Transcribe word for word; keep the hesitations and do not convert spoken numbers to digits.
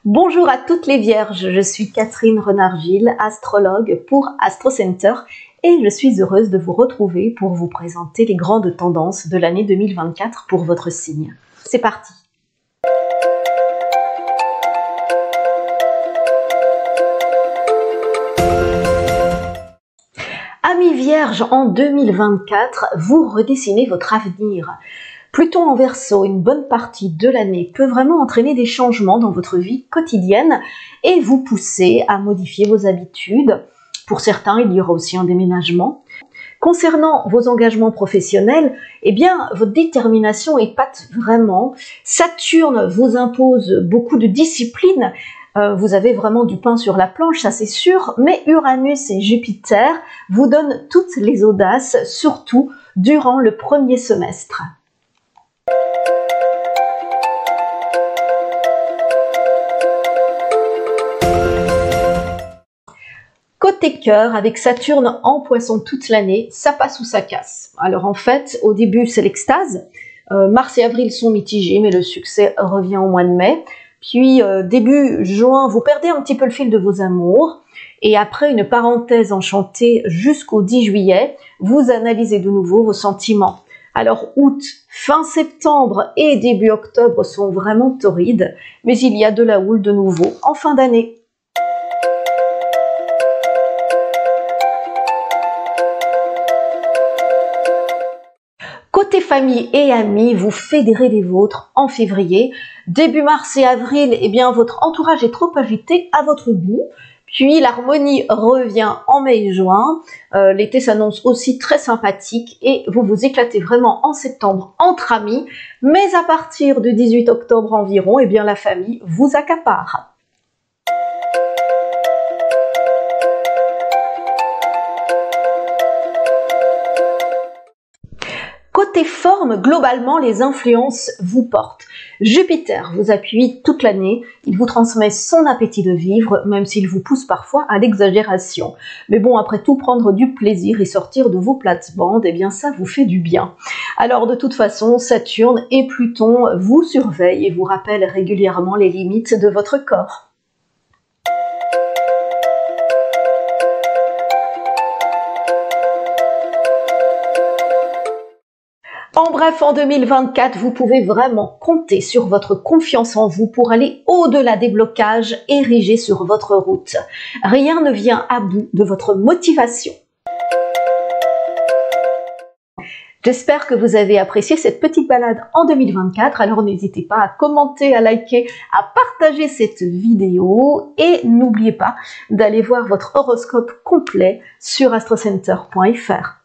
Bonjour à toutes les vierges, je suis Catherine Renard-Gilles, astrologue pour Astro Center et je suis heureuse de vous retrouver pour vous présenter les grandes tendances de l'année deux mille vingt-quatre pour votre signe. C'est parti! Amis vierges, en deux mille vingt-quatre, vous redessinez votre avenir. Pluton en Verseau, une bonne partie de l'année, peut vraiment entraîner des changements dans votre vie quotidienne et vous pousser à modifier vos habitudes. Pour certains, il y aura aussi un déménagement. Concernant vos engagements professionnels, eh bien, votre détermination épate vraiment. Saturne vous impose beaucoup de discipline. Euh, vous avez vraiment du pain sur la planche, ça c'est sûr, mais Uranus et Jupiter vous donnent toutes les audaces, surtout durant le premier semestre. Côté cœur, avec Saturne en Poisson toute l'année, ça passe ou ça casse. Alors en fait, au début c'est l'extase, euh, mars et avril sont mitigés, mais le succès revient au mois de mai. Puis euh, début juin, vous perdez un petit peu le fil de vos amours, et après une parenthèse enchantée jusqu'au dix juillet, vous analysez de nouveau vos sentiments. Alors août, fin septembre et début octobre sont vraiment torrides, mais il y a de la houle de nouveau en fin d'année. Côté famille et amis, vous fédérez les vôtres en février. Début mars et avril, eh bien, votre entourage est trop agité à votre goût. Puis l'harmonie revient en mai et juin. Euh, L'été s'annonce aussi très sympathique et vous vous éclatez vraiment en septembre entre amis. Mais à partir du dix-huit octobre environ, eh bien, la famille vous accapare. Côté forme, globalement, les influences vous portent. Jupiter vous appuie toute l'année, il vous transmet son appétit de vivre, même s'il vous pousse parfois à l'exagération. Mais bon, après tout, prendre du plaisir et sortir de vos plates-bandes, eh bien ça vous fait du bien. Alors de toute façon, Saturne et Pluton vous surveillent et vous rappellent régulièrement les limites de votre corps. En bref, en deux mille vingt-quatre, vous pouvez vraiment compter sur votre confiance en vous pour aller au-delà des blocages érigés sur votre route. Rien ne vient à bout de votre motivation. J'espère que vous avez apprécié cette petite balade en deux mille vingt-quatre, alors n'hésitez pas à commenter, à liker, à partager cette vidéo et n'oubliez pas d'aller voir votre horoscope complet sur astrocenter point F R.